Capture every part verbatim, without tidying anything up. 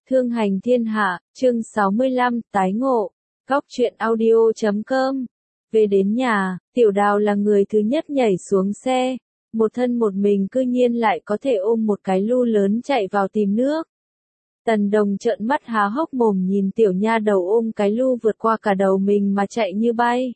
Thương hành thiên hạ, chương sáu mươi lăm, tái ngộ. Góc truyện audio chấm com. Về đến nhà, Tiểu Đào là người thứ nhất nhảy xuống xe. Một thân một mình cư nhiên lại có thể ôm một cái lu lớn chạy vào tìm nước. Tần Đồng trợn mắt há hốc mồm nhìn tiểu nha đầu ôm cái lu vượt qua cả đầu mình mà chạy như bay.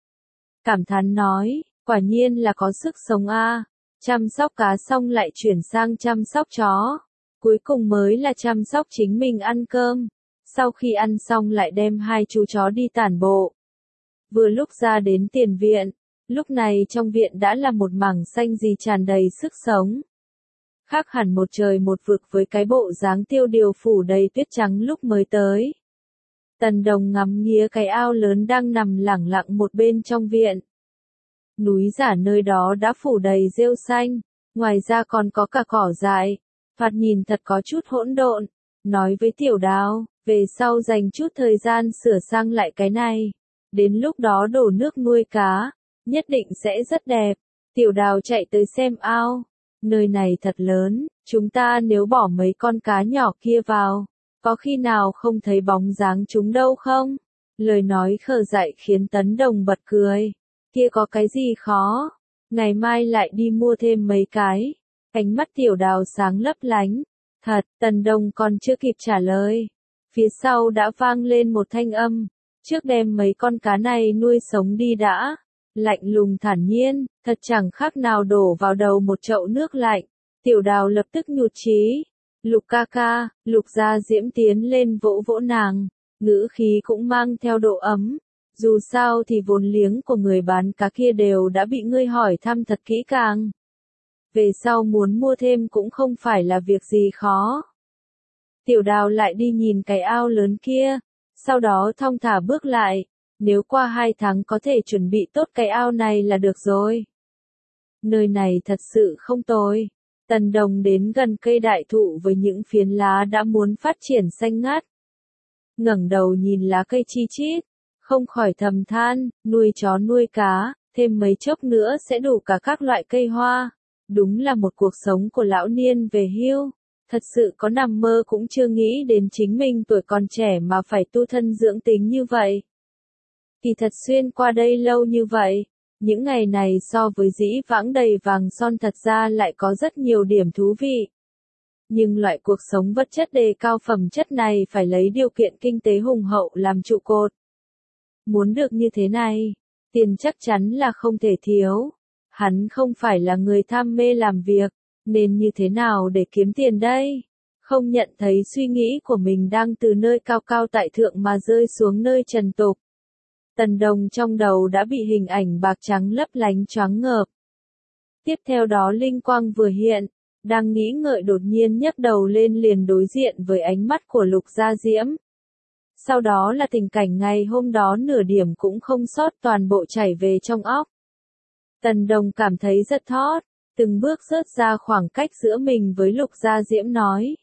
Cảm thán nói, quả nhiên là có sức sống a. Chăm sóc cá xong lại chuyển sang chăm sóc chó. Cuối cùng mới là chăm sóc chính mình ăn cơm. Sau khi ăn xong lại đem hai chú chó đi tản bộ. Vừa lúc ra đến tiền viện, lúc này trong viện đã là một mảng xanh gì tràn đầy sức sống. Khác hẳn một trời một vực với cái bộ dáng tiêu điều phủ đầy tuyết trắng lúc mới tới. Tần Đồng ngắm nghía cái ao lớn đang nằm lẳng lặng một bên trong viện. Núi giả nơi đó đã phủ đầy rêu xanh, ngoài ra còn có cả cỏ dại. Thoạt nhìn thật có chút hỗn độn, nói với Tiểu Đào, về sau dành chút thời gian sửa sang lại cái này. Đến lúc đó đổ nước nuôi cá, nhất định sẽ rất đẹp. Tiểu Đào chạy tới xem ao, nơi này thật lớn, chúng ta nếu bỏ mấy con cá nhỏ kia vào, có khi nào không thấy bóng dáng chúng đâu không? Lời nói khờ dại khiến Tấn Đồng bật cười, kia có cái gì khó, ngày mai lại đi mua thêm mấy cái. Ánh mắt Tiểu Đào sáng lấp lánh. Thật, Tần Đồng còn chưa kịp trả lời. Phía sau đã vang lên một thanh âm. Trước đem mấy con cá này nuôi sống đi đã. Lạnh lùng thản nhiên, thật chẳng khác nào đổ vào đầu một chậu nước lạnh. Tiểu Đào lập tức nhụt chí. Lục ca ca, Lục Gia Diễm tiến lên vỗ vỗ nàng. Ngữ khí cũng mang theo độ ấm. Dù sao thì vốn liếng của người bán cá kia đều đã bị ngươi hỏi thăm thật kỹ càng. Về sau muốn mua thêm cũng không phải là việc gì khó. Tiểu Đào lại đi nhìn cái ao lớn kia, sau đó thong thả bước lại, nếu qua hai tháng có thể chuẩn bị tốt cái ao này là được rồi. Nơi này thật sự không tồi. Tần Đồng đến gần cây đại thụ với những phiến lá đã muốn phát triển xanh ngắt. Ngẩng đầu nhìn lá cây chi chít, không khỏi thầm than, nuôi chó nuôi cá, thêm mấy chốc nữa sẽ đủ cả các loại cây hoa. Đúng là một cuộc sống của lão niên về hưu, thật sự có nằm mơ cũng chưa nghĩ đến chính mình tuổi còn trẻ mà phải tu thân dưỡng tính như vậy. Kỳ thật xuyên qua đây lâu như vậy, những ngày này so với dĩ vãng đầy vàng son thật ra lại có rất nhiều điểm thú vị. Nhưng loại cuộc sống vật chất đề cao phẩm chất này phải lấy điều kiện kinh tế hùng hậu làm trụ cột. Muốn được như thế này, tiền chắc chắn là không thể thiếu. Hắn không phải là người tham mê làm việc, nên như thế nào để kiếm tiền đây? Không nhận thấy suy nghĩ của mình đang từ nơi cao cao tại thượng mà rơi xuống nơi trần tục. Tần Đồng trong đầu đã bị hình ảnh bạc trắng lấp lánh choáng ngợp. Tiếp theo đó linh quang vừa hiện, đang nghĩ ngợi đột nhiên nhấc đầu lên liền đối diện với ánh mắt của Lục Gia Diễm. Sau đó là tình cảnh ngày hôm đó nửa điểm cũng không sót toàn bộ chảy về trong óc. Tần Đồng cảm thấy rất thót, từng bước rớt ra khoảng cách giữa mình với Lục Gia Diễm nói.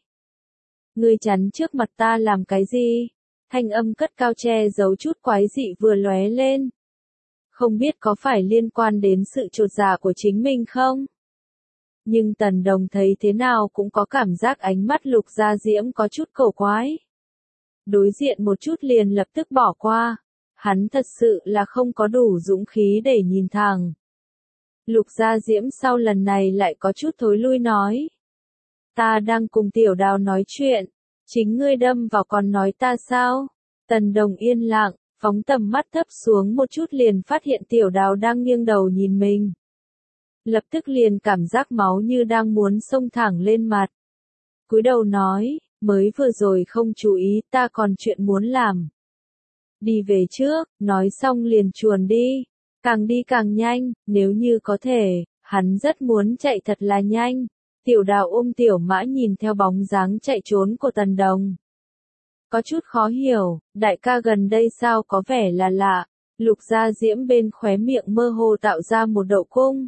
Ngươi chắn trước mặt ta làm cái gì? Thanh âm cất cao che giấu chút quái dị vừa lóe lên. Không biết có phải liên quan đến sự chột dạ của chính mình không? Nhưng Tần Đồng thấy thế nào cũng có cảm giác ánh mắt Lục Gia Diễm có chút cổ quái. Đối diện một chút liền lập tức bỏ qua. Hắn thật sự là không có đủ dũng khí để nhìn thẳng. Lục Gia Diễm sau lần này lại có chút thối lui nói. Ta đang cùng Tiểu Đào nói chuyện, chính ngươi đâm vào còn nói ta sao? Tần Đồng yên lặng, phóng tầm mắt thấp xuống một chút liền phát hiện Tiểu Đào đang nghiêng đầu nhìn mình. Lập tức liền cảm giác máu như đang muốn xông thẳng lên mặt. Cúi đầu nói, mới vừa rồi không chú ý ta còn chuyện muốn làm. Đi về trước, nói xong liền chuồn đi. Càng đi càng nhanh, nếu như có thể, hắn rất muốn chạy thật là nhanh. Tiểu Đào ôm Tiểu Mã nhìn theo bóng dáng chạy trốn của Tần Đồng. Có chút khó hiểu, đại ca gần đây sao có vẻ là lạ. Lục Gia Diễm bên khóe miệng mơ hồ tạo ra một độ cung.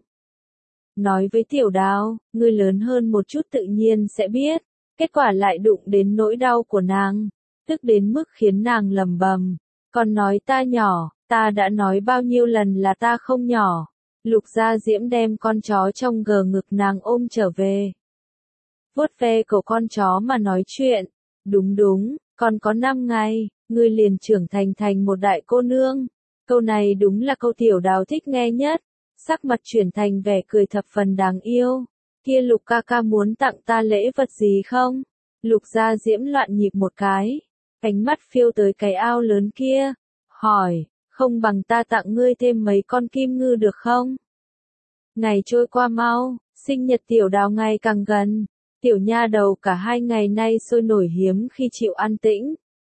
Nói với Tiểu Đào, ngươi lớn hơn một chút tự nhiên sẽ biết. Kết quả lại đụng đến nỗi đau của nàng, tức đến mức khiến nàng lầm bầm. Còn nói ta nhỏ. Ta đã nói bao nhiêu lần là ta không nhỏ. Lục Gia Diễm đem con chó trong gờ ngực nàng ôm trở về. Vuốt ve cổ con chó mà nói chuyện. Đúng đúng, còn có năm ngày, ngươi liền trưởng thành thành một đại cô nương. Câu này đúng là câu Tiểu Đào thích nghe nhất. Sắc mặt chuyển thành vẻ cười thập phần đáng yêu. Kia Lục ca ca muốn tặng ta lễ vật gì không? Lục Gia Diễm loạn nhịp một cái. Ánh mắt phiêu tới cái ao lớn kia. Hỏi, không bằng ta tặng ngươi thêm mấy con kim ngư được không? Ngày trôi qua mau, sinh nhật Tiểu Đào ngày càng gần. Tiểu nha đầu cả hai ngày nay sôi nổi hiếm khi chịu an tĩnh.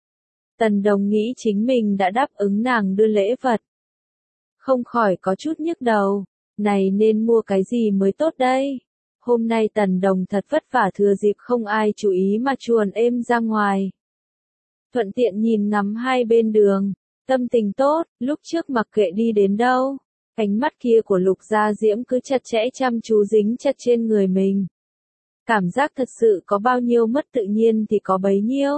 Tần Đồng nghĩ chính mình đã đáp ứng nàng đưa lễ vật. Không khỏi có chút nhức đầu, này nên mua cái gì mới tốt đây? Hôm nay Tần Đồng thật vất vả thừa dịp không ai chú ý mà chuồn êm ra ngoài. Thuận tiện nhìn ngắm hai bên đường, tâm tình tốt, lúc trước mặc kệ đi đến đâu. Ánh mắt kia của Lục Gia Diễm cứ chặt chẽ chăm chú dính chặt trên người mình. Cảm giác thật sự có bao nhiêu mất tự nhiên thì có bấy nhiêu.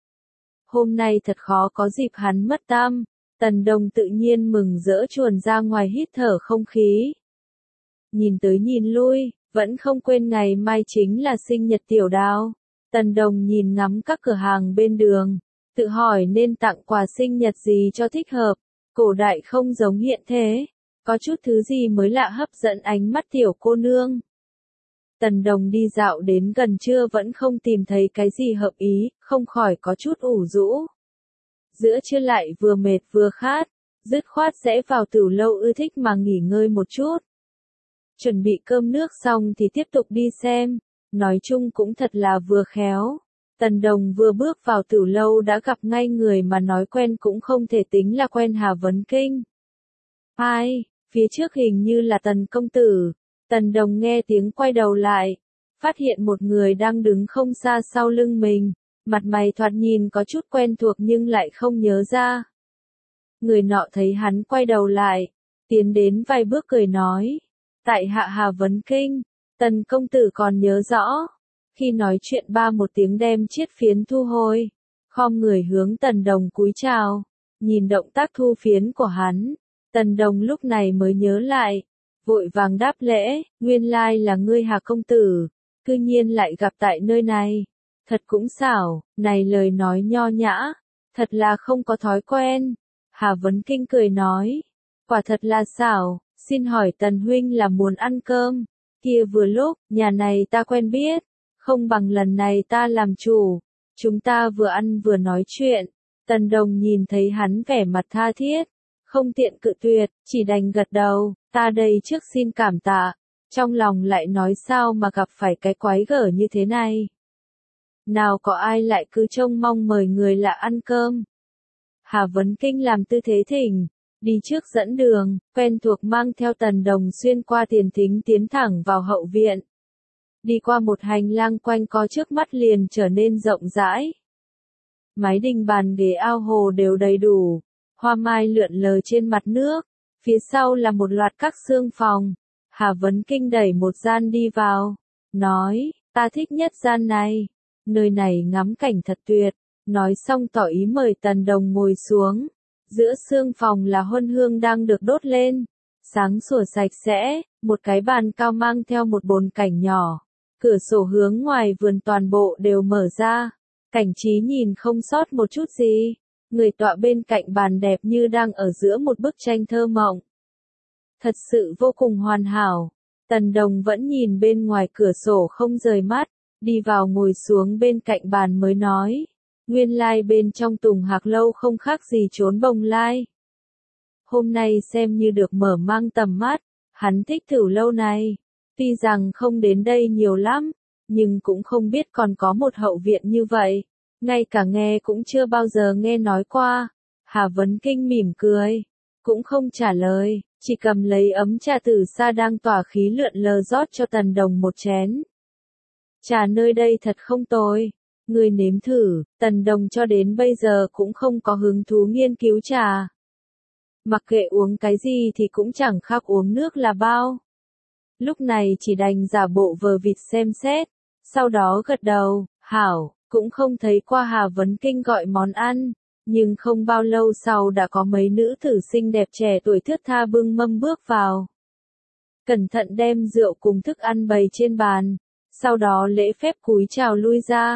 Hôm nay thật khó có dịp hắn mất tâm, Tần Đồng tự nhiên mừng rỡ chuồn ra ngoài hít thở không khí. Nhìn tới nhìn lui, vẫn không quên ngày mai chính là sinh nhật Tiểu Đào. Tần Đồng nhìn ngắm các cửa hàng bên đường, tự hỏi nên tặng quà sinh nhật gì cho thích hợp. Cổ đại không giống hiện thế, có chút thứ gì mới lạ hấp dẫn ánh mắt tiểu cô nương. Tần Đồng đi dạo đến gần trưa vẫn không tìm thấy cái gì hợp ý, không khỏi có chút ủ rũ. Giữa trưa lại vừa mệt vừa khát, dứt khoát rẽ vào tửu lâu ưa thích mà nghỉ ngơi một chút. Chuẩn bị cơm nước xong thì tiếp tục đi xem, nói chung cũng thật là vừa khéo. Tần Đồng vừa bước vào tửu lâu đã gặp ngay người mà nói quen cũng không thể tính là quen Hà Vấn Kinh. Ai, phía trước hình như là Tần công tử. Tần Đồng nghe tiếng quay đầu lại, phát hiện một người đang đứng không xa sau lưng mình, mặt mày thoạt nhìn có chút quen thuộc nhưng lại không nhớ ra. Người nọ thấy hắn quay đầu lại, tiến đến vài bước cười nói, tại hạ Hà Vấn Kinh, Tần công tử còn nhớ rõ. Khi nói chuyện ba một tiếng đem chiếc phiến thu hồi, khom người hướng Tần Đồng cúi chào, nhìn động tác thu phiến của hắn, Tần Đồng lúc này mới nhớ lại. Vội vàng đáp lễ, nguyên lai là ngươi Hà công tử, cư nhiên lại gặp tại nơi này. Thật cũng xảo, này lời nói nho nhã, thật là không có thói quen. Hà Vấn Kinh cười nói, quả thật là xảo, xin hỏi Tần huynh là muốn ăn cơm, kia vừa lúc, nhà này ta quen biết, không bằng lần này ta làm chủ, chúng ta vừa ăn vừa nói chuyện. Tần Đồng nhìn thấy hắn vẻ mặt tha thiết, không tiện cự tuyệt, chỉ đành gật đầu. Ta đây trước xin cảm tạ, trong lòng lại nói sao mà gặp phải cái quái gở như thế này. Nào có ai lại cứ trông mong mời người lạ ăn cơm. Hà Vấn Kinh làm tư thế thỉnh, đi trước dẫn đường, quen thuộc mang theo Tần Đồng xuyên qua tiền thính tiến thẳng vào hậu viện. Đi qua một hành lang quanh co trước mắt liền trở nên rộng rãi. Mái đình bàn ghế ao hồ đều đầy đủ, hoa mai lượn lờ trên mặt nước. Phía sau là một loạt các xương phòng. Hà Vấn Kinh đẩy một gian đi vào, nói, ta thích nhất gian này, nơi này ngắm cảnh thật tuyệt. Nói xong tỏ ý mời Tần Đồng ngồi xuống. Giữa xương phòng là huân hương đang được đốt lên, sáng sủa sạch sẽ, một cái bàn cao mang theo một bồn cảnh nhỏ. Cửa sổ hướng ngoài vườn toàn bộ đều mở ra, cảnh trí nhìn không sót một chút gì. Người tọa bên cạnh bàn đẹp như đang ở giữa một bức tranh thơ mộng. Thật sự vô cùng hoàn hảo. Tần Đồng vẫn nhìn bên ngoài cửa sổ không rời mắt, đi vào ngồi xuống bên cạnh bàn mới nói. Nguyên lai bên trong Tùng Hạc Lâu không khác gì trốn bồng lai. Hôm nay xem như được mở mang tầm mắt, hắn thích thử lâu này. Tuy rằng không đến đây nhiều lắm, nhưng cũng không biết còn có một hậu viện như vậy. Ngay cả nghe cũng chưa bao giờ nghe nói qua. Hà Vấn Kinh mỉm cười, cũng không trả lời, chỉ cầm lấy ấm trà từ xa đang tỏa khí lượn lờ rót cho Tần Đồng một chén. Trà nơi đây thật không tồi, người nếm thử. Tần Đồng cho đến bây giờ cũng không có hứng thú nghiên cứu trà. Mặc kệ uống cái gì thì cũng chẳng khác uống nước là bao. Lúc này chỉ đành giả bộ vờ vịt xem xét, sau đó gật đầu, hảo. Cũng không thấy qua Hà Vấn Kinh gọi món ăn, nhưng không bao lâu sau đã có mấy nữ tử xinh đẹp trẻ tuổi thướt tha bưng mâm bước vào. Cẩn thận đem rượu cùng thức ăn bày trên bàn, sau đó lễ phép cúi chào lui ra.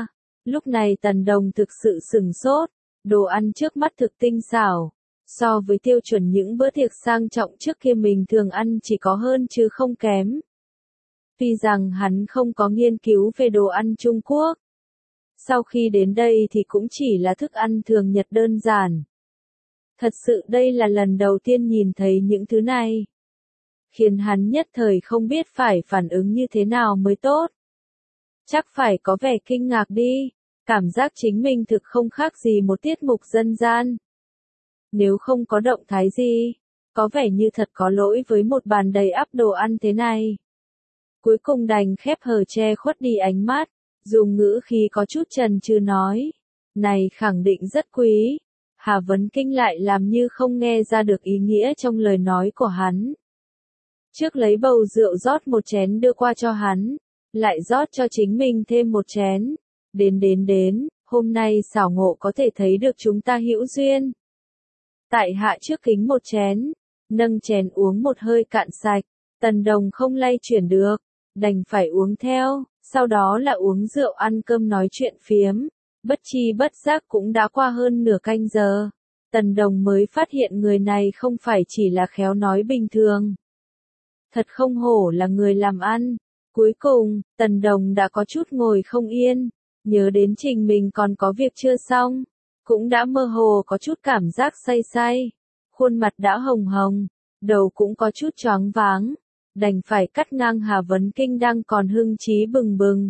Lúc này Tần Đồng thực sự sửng sốt, đồ ăn trước mắt thực tinh xảo. So với tiêu chuẩn những bữa tiệc sang trọng trước kia mình thường ăn chỉ có hơn chứ không kém. Tuy rằng hắn không có nghiên cứu về đồ ăn Trung Quốc. Sau khi đến đây thì cũng chỉ là thức ăn thường nhật đơn giản. Thật sự đây là lần đầu tiên nhìn thấy những thứ này. Khiến hắn nhất thời không biết phải phản ứng như thế nào mới tốt. Chắc phải có vẻ kinh ngạc đi, cảm giác chính mình thực không khác gì một tiết mục dân gian. Nếu không có động thái gì, có vẻ như thật có lỗi với một bàn đầy ắp đồ ăn thế này. Cuối cùng đành khép hờ che khuất đi ánh mắt, dùng ngữ khí có chút chần chừ nói. Này khẳng định rất quý. Hà Vấn Kinh lại làm như không nghe ra được ý nghĩa trong lời nói của hắn. Trước lấy bầu rượu rót một chén đưa qua cho hắn, lại rót cho chính mình thêm một chén. Đến đến đến, hôm nay xảo ngộ có thể thấy được chúng ta hữu duyên. Tại hạ trước kính một chén, nâng chén uống một hơi cạn sạch, Tần Đồng không lay chuyển được, đành phải uống theo, sau đó là uống rượu ăn cơm nói chuyện phiếm. Bất chi bất giác cũng đã qua hơn nửa canh giờ, Tần Đồng mới phát hiện người này không phải chỉ là khéo nói bình thường. Thật không hổ là người làm ăn. Cuối cùng, Tần Đồng đã có chút ngồi không yên, nhớ đến trình mình còn có việc chưa xong, cũng đã mơ hồ có chút cảm giác say say, khuôn mặt đã hồng hồng, đầu cũng có chút choáng váng, đành phải cắt ngang Hà Vấn Kinh đang còn hưng trí bừng bừng.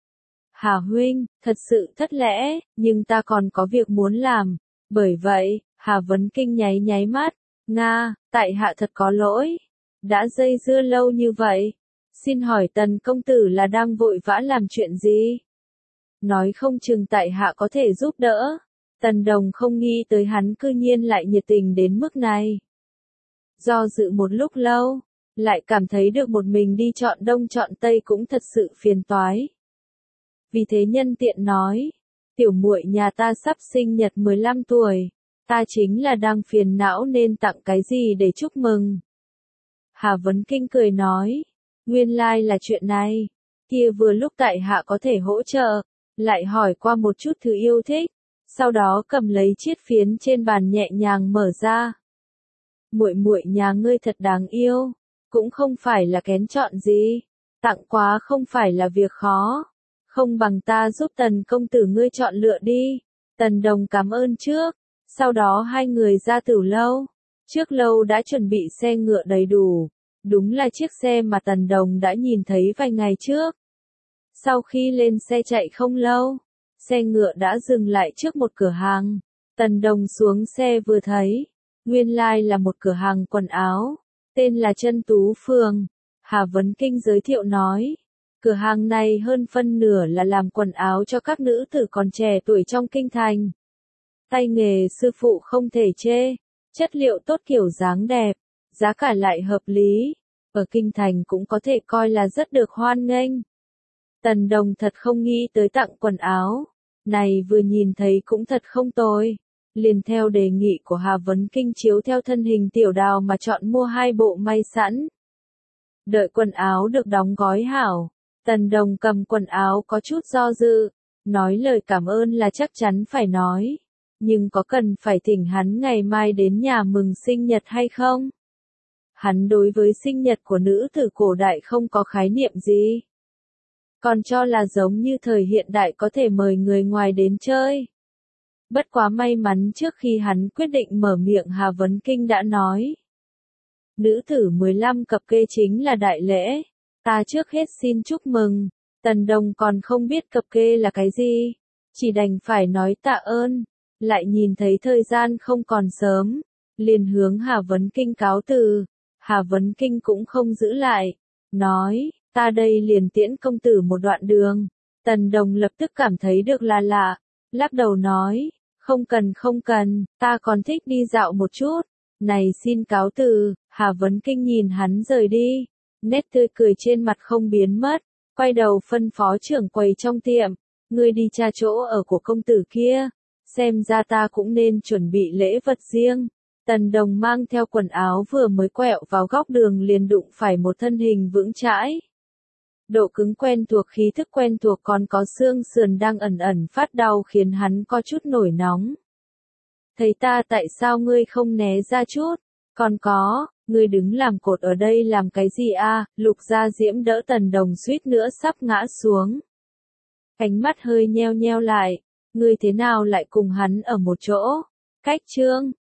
Hà huynh, thật sự thất lễ, nhưng ta còn có việc muốn làm, bởi vậy, Hà Vấn Kinh nháy nháy mắt, Nga, tại hạ thật có lỗi, đã dây dưa lâu như vậy, xin hỏi Tần công tử là đang vội vã làm chuyện gì? Nói không chừng tại hạ có thể giúp đỡ. Tần Đồng không nghĩ tới hắn cư nhiên lại nhiệt tình đến mức này. Do dự một lúc lâu, lại cảm thấy được một mình đi chọn đông chọn tây cũng thật sự phiền toái. Vì thế nhân tiện nói, tiểu muội nhà ta sắp sinh nhật mười lăm tuổi, ta chính là đang phiền não nên tặng cái gì để chúc mừng. Hà Vấn Kinh cười nói, nguyên lai là chuyện này, kia vừa lúc tại hạ có thể hỗ trợ, lại hỏi qua một chút thứ yêu thích, sau đó cầm lấy chiếc phiến trên bàn nhẹ nhàng mở ra. Muội muội nhà ngươi thật đáng yêu, cũng không phải là kén chọn gì, tặng quà không phải là việc khó, không bằng ta giúp Tần công tử ngươi chọn lựa đi. Tần Đồng cảm ơn trước, sau đó hai người ra Tửu lâu. Trước lâu đã chuẩn bị xe ngựa đầy đủ, đúng là chiếc xe mà Tần Đồng đã nhìn thấy vài ngày trước. Sau khi lên xe chạy không lâu, xe ngựa đã dừng lại trước một cửa hàng. Tần Đồng xuống xe vừa thấy, nguyên lai là một cửa hàng quần áo, tên là Chân Tú Phường. Hà Vấn Kinh giới thiệu nói, cửa hàng này hơn phân nửa là làm quần áo cho các nữ tử còn trẻ tuổi trong kinh thành. Tay nghề sư phụ không thể chê, chất liệu tốt kiểu dáng đẹp, giá cả lại hợp lý, ở kinh thành cũng có thể coi là rất được hoan nghênh. Tần Đồng thật không nghĩ tới tặng quần áo, này vừa nhìn thấy cũng thật không tồi, liền theo đề nghị của Hà Vấn Kinh chiếu theo thân hình tiểu đào mà chọn mua hai bộ may sẵn. Đợi quần áo được đóng gói hảo, Tần Đồng cầm quần áo có chút do dự, nói lời cảm ơn là chắc chắn phải nói, nhưng có cần phải thỉnh hắn ngày mai đến nhà mừng sinh nhật hay không? Hắn đối với sinh nhật của nữ tử cổ đại không có khái niệm gì. Còn cho là giống như thời hiện đại có thể mời người ngoài đến chơi. Bất quá may mắn trước khi hắn quyết định mở miệng Hà Vấn Kinh đã nói. Nữ tử mười lăm cập kê chính là đại lễ, ta trước hết xin chúc mừng. Tần Đồng còn không biết cập kê là cái gì, chỉ đành phải nói tạ ơn, lại nhìn thấy thời gian không còn sớm, liền hướng Hà Vấn Kinh cáo từ. Hà Vấn Kinh cũng không giữ lại, nói, ta đây liền tiễn công tử một đoạn đường. Tần Đồng lập tức cảm thấy được là lạ, lắc đầu nói, không cần không cần, ta còn thích đi dạo một chút, này xin cáo từ. Hà Vấn Kinh nhìn hắn rời đi, nét tươi cười trên mặt không biến mất, quay đầu phân phó trưởng quầy trong tiệm, ngươi đi tra chỗ ở của công tử kia, xem ra ta cũng nên chuẩn bị lễ vật riêng. Tần Đồng mang theo quần áo vừa mới quẹo vào góc đường liền đụng phải một thân hình vững chãi. Độ cứng quen thuộc, khí thức quen thuộc, còn có xương sườn đang ẩn ẩn phát đau khiến hắn có chút nổi nóng. Thấy ta tại sao ngươi không né ra chút? Còn có, ngươi đứng làm cột ở đây làm cái gì a? Lục Gia Diễm đỡ Tần Đồng suýt nữa sắp ngã xuống. Ánh mắt hơi nheo nheo lại, ngươi thế nào lại cùng hắn ở một chỗ? Cách Trương,